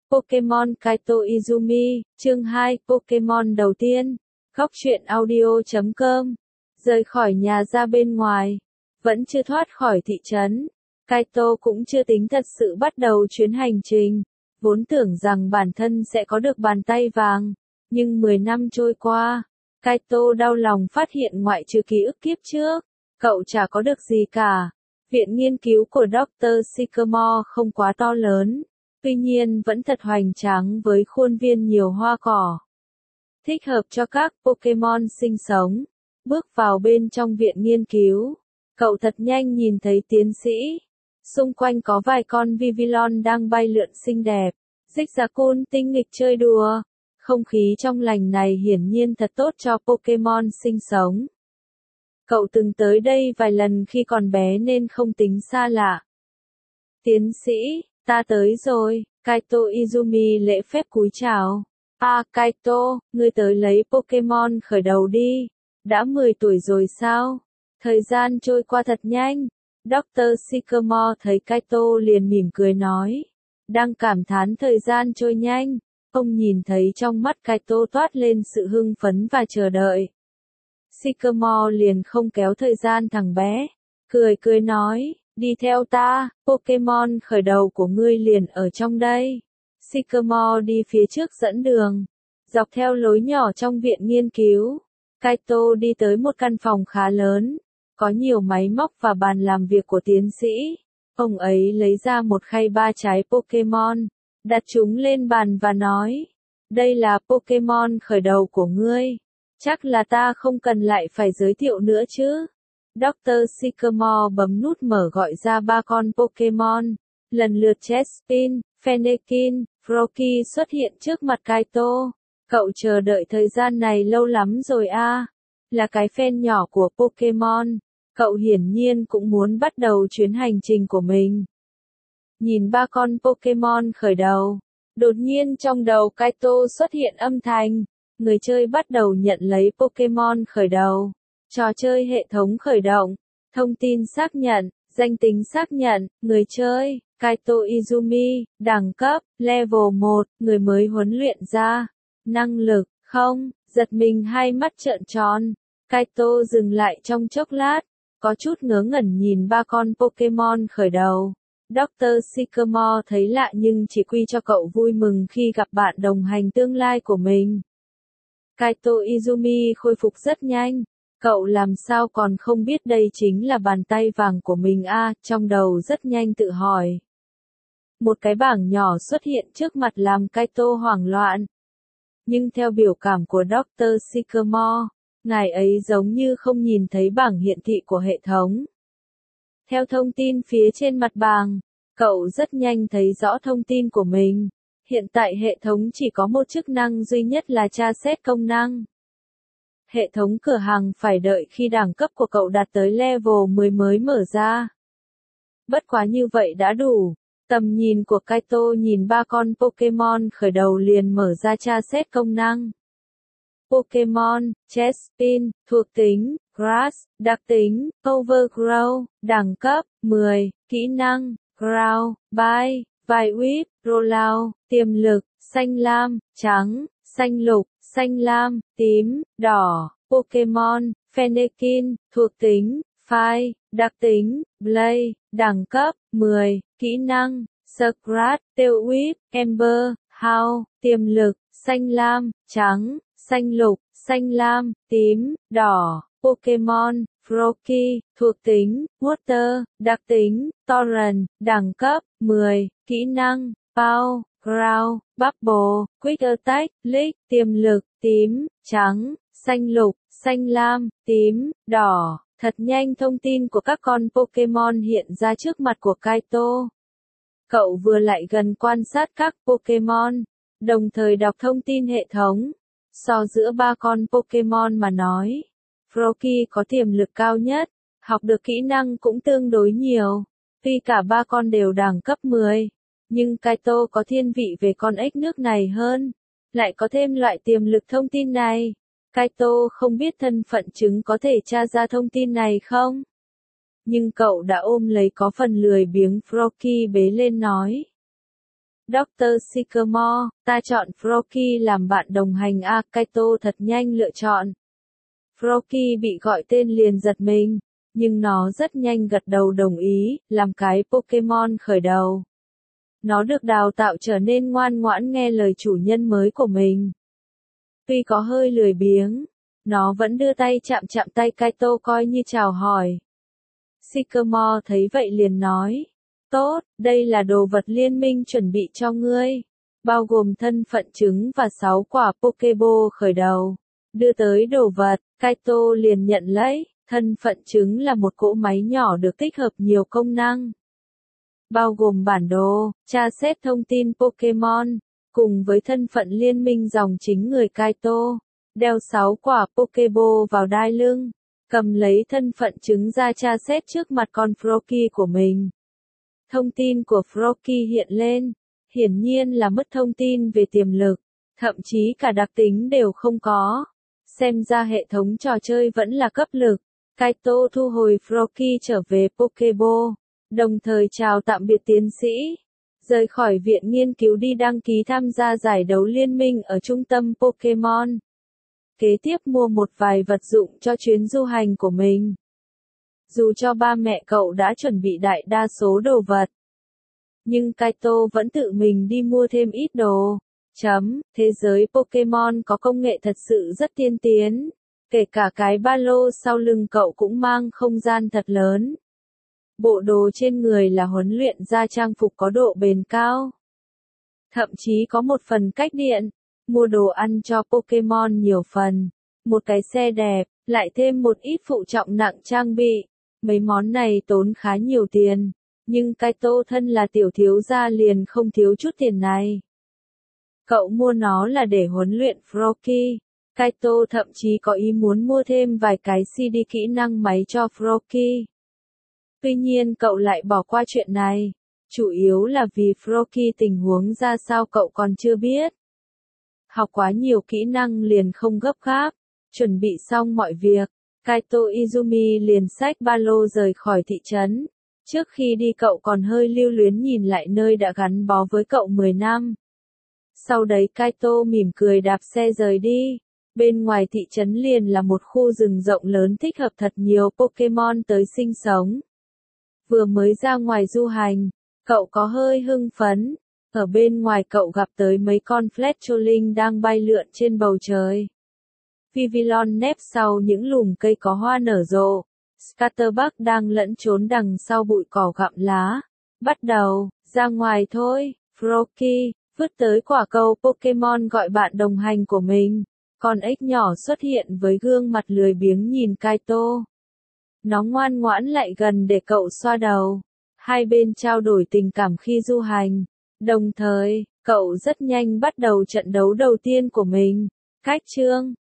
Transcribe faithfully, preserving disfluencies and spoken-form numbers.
Pokemon Kaito Izumi, chương hai, Pokemon đầu tiên. Góc truyện audio chấm com. Rời khỏi nhà ra bên ngoài, vẫn chưa thoát khỏi thị trấn. Kaito cũng chưa tính thật sự bắt đầu chuyến hành trình, vốn tưởng rằng bản thân sẽ có được bàn tay vàng, nhưng mười năm trôi qua, Kaito đau lòng phát hiện ngoại trừ ký ức kiếp trước, cậu chả có được gì cả. Viện nghiên cứu của Doctor Sycamore không quá to lớn, tuy nhiên vẫn thật hoành tráng với khuôn viên nhiều hoa cỏ, thích hợp cho các Pokemon sinh sống. Bước vào bên trong viện nghiên cứu, cậu thật nhanh nhìn thấy tiến sĩ. Xung quanh có vài con Vivillon đang bay lượn xinh đẹp, Zigzagoon tinh nghịch chơi đùa. Không khí trong lành này hiển nhiên thật tốt cho Pokemon sinh sống. Cậu từng tới đây vài lần khi còn bé nên không tính xa lạ. Tiến sĩ, ta tới rồi. Kaito Izumi lễ phép cúi chào. À Kaito, ngươi tới lấy Pokemon khởi đầu đi. Đã mười tuổi rồi sao? Thời gian trôi qua thật nhanh. Doctor Sycamore thấy Kaito liền mỉm cười nói. Đang cảm thán thời gian trôi nhanh. Ông nhìn thấy trong mắt Kaito toát lên sự hưng phấn và chờ đợi. Sycamore liền không kéo thời gian thằng bé. Cười cười nói, đi theo ta, Pokemon khởi đầu của ngươi liền ở trong đây. Sycamore đi phía trước dẫn đường. Dọc theo lối nhỏ trong viện nghiên cứu, Kaito đi tới một căn phòng khá lớn. Có nhiều máy móc và bàn làm việc của tiến sĩ. Ông ấy lấy ra một khay ba trái Pokemon, đặt chúng lên bàn và nói, đây là Pokemon khởi đầu của ngươi. Chắc là ta không cần lại phải giới thiệu nữa chứ. Doctor Sycamore bấm nút mở gọi ra ba con Pokemon. Lần lượt Chespin, Fennekin, Froakie xuất hiện trước mặt Kaito. Cậu chờ đợi thời gian này lâu lắm rồi a. Là cái fan nhỏ của Pokemon. Cậu hiển nhiên cũng muốn bắt đầu chuyến hành trình của mình. Nhìn ba con Pokemon khởi đầu, đột nhiên trong đầu Kaito xuất hiện âm thanh. Người chơi bắt đầu nhận lấy Pokemon khởi đầu. Trò chơi hệ thống khởi động. Thông tin xác nhận, danh tính xác nhận, người chơi, Kaito Izumi, đẳng cấp, level một, người mới huấn luyện ra. Năng lực, không, giật mình hai mắt trợn tròn. Kaito dừng lại trong chốc lát, có chút ngớ ngẩn nhìn ba con Pokemon khởi đầu. Doctor Sycamore thấy lạ nhưng chỉ quy cho cậu vui mừng khi gặp bạn đồng hành tương lai của mình. Kaito Izumi khôi phục rất nhanh. Cậu làm sao còn không biết đây chính là bàn tay vàng của mình a, à, trong đầu rất nhanh tự hỏi. Một cái bảng nhỏ xuất hiện trước mặt làm Kaito hoảng loạn. Nhưng theo biểu cảm của Doctor Sycamore, ngài ấy giống như không nhìn thấy bảng hiển thị của hệ thống. Theo thông tin phía trên mặt bảng, cậu rất nhanh thấy rõ thông tin của mình. Hiện tại hệ thống chỉ có một chức năng duy nhất là tra xét công năng. Hệ thống cửa hàng phải đợi khi đẳng cấp của cậu đạt tới level mười mới mở ra. Bất quá như vậy đã đủ. Tầm nhìn của Kaito nhìn ba con Pokemon khởi đầu liền mở ra tra xét công năng. Pokemon, Chespin, thuộc tính, Grass, đặc tính, Overgrow, đẳng cấp, mười, kỹ năng, Growl, Bite, Vine Whip, Rollout, tiềm lực, xanh lam, trắng, xanh lục, xanh lam, tím, đỏ. Pokemon, Fennekin, thuộc tính, Fire, đặc tính, Blaze, đẳng cấp, mười, kỹ năng, Scratch, Tail Whip, Ember, Howl, tiềm lực, xanh lam, trắng, xanh lục, xanh lam, tím, đỏ. Pokemon, Froakie, thuộc tính, Water, đặc tính, Torrent, đẳng cấp, mười, kỹ năng, Pow, Growl, Bubble, Quick Attack, Lick, tiềm lực, tím, trắng, xanh lục, xanh lam, tím, đỏ. Thật nhanh thông tin của các con Pokemon hiện ra trước mặt của Kaito. Cậu vừa lại gần quan sát các Pokemon, đồng thời đọc thông tin hệ thống. So giữa ba con Pokemon mà nói, Froakie có tiềm lực cao nhất, học được kỹ năng cũng tương đối nhiều. Tuy cả ba con đều đẳng cấp mười, nhưng Kaito có thiên vị về con ếch nước này hơn. Lại có thêm loại tiềm lực thông tin này. Kaito không biết thân phận chứng có thể tra ra thông tin này không? Nhưng cậu đã ôm lấy có phần lười biếng Froakie bế lên nói. doctor Sycamore, ta chọn Froakie làm bạn đồng hành a. Kaito thật nhanh lựa chọn. Froakie bị gọi tên liền giật mình, nhưng nó rất nhanh gật đầu đồng ý, làm cái Pokemon khởi đầu. Nó được đào tạo trở nên ngoan ngoãn nghe lời chủ nhân mới của mình. Tuy có hơi lười biếng, nó vẫn đưa tay chạm chạm tay Kaito coi như chào hỏi. Sycamore thấy vậy liền nói, tốt, đây là đồ vật liên minh chuẩn bị cho ngươi, bao gồm thân phận trứng và sáu quả Pokeball khởi đầu. Đưa tới đồ vật, Kaito liền nhận lấy, thân phận trứng là một cỗ máy nhỏ được tích hợp nhiều công năng. Bao gồm bản đồ, tra xét thông tin Pokemon, cùng với thân phận liên minh dòng chính người Kaito, đeo sáu quả Pokeball vào đai lưng, cầm lấy thân phận trứng ra tra xét trước mặt con Froakie của mình. Thông tin của Froakie hiện lên, hiển nhiên là mất thông tin về tiềm lực, thậm chí cả đặc tính đều không có. Xem ra hệ thống trò chơi vẫn là cấp lực. Kaito thu hồi Froakie trở về Pokeball, đồng thời chào tạm biệt tiến sĩ, rời khỏi viện nghiên cứu đi đăng ký tham gia giải đấu liên minh ở trung tâm Pokemon. Kế tiếp mua một vài vật dụng cho chuyến du hành của mình. Dù cho ba mẹ cậu đã chuẩn bị đại đa số đồ vật, nhưng Kaito vẫn tự mình đi mua thêm ít đồ. Chấm, thế giới Pokemon có công nghệ thật sự rất tiên tiến. Kể cả cái ba lô sau lưng cậu cũng mang không gian thật lớn. Bộ đồ trên người là huấn luyện ra trang phục có độ bền cao. Thậm chí có một phần cách điện. Mua đồ ăn cho Pokemon nhiều phần. Một cái xe đẹp, lại thêm một ít phụ trọng nặng trang bị. Mấy món này tốn khá nhiều tiền. Nhưng Kaito thân là tiểu thiếu gia liền không thiếu chút tiền này. Cậu mua nó là để huấn luyện Froakie. Kaito thậm chí có ý muốn mua thêm vài cái xê đê kỹ năng máy cho Froakie. Tuy nhiên cậu lại bỏ qua chuyện này. Chủ yếu là vì Froakie tình huống ra sao cậu còn chưa biết. Học quá nhiều kỹ năng liền không gấp gáp. Chuẩn bị xong mọi việc, Kaito Izumi liền xách ba lô rời khỏi thị trấn. Trước khi đi cậu còn hơi lưu luyến nhìn lại nơi đã gắn bó với cậu mười năm. Sau đấy Kaito mỉm cười đạp xe rời đi. Bên ngoài thị trấn liền là một khu rừng rộng lớn thích hợp thật nhiều Pokemon tới sinh sống. Vừa mới ra ngoài du hành, cậu có hơi hưng phấn. Ở bên ngoài cậu gặp tới mấy con Fletchling đang bay lượn trên bầu trời. Vivillon nép sau những lùm cây có hoa nở rộ. Scatterbug đang lẫn trốn đằng sau bụi cỏ gặm lá. Bắt đầu, ra ngoài thôi, Froakie, vứt tới quả cầu Pokemon gọi bạn đồng hành của mình. Con ếch nhỏ xuất hiện với gương mặt lười biếng nhìn Kaito. Nó ngoan ngoãn lại gần để cậu xoa đầu. Hai bên trao đổi tình cảm khi du hành. Đồng thời, cậu rất nhanh bắt đầu trận đấu đầu tiên của mình. Cách chương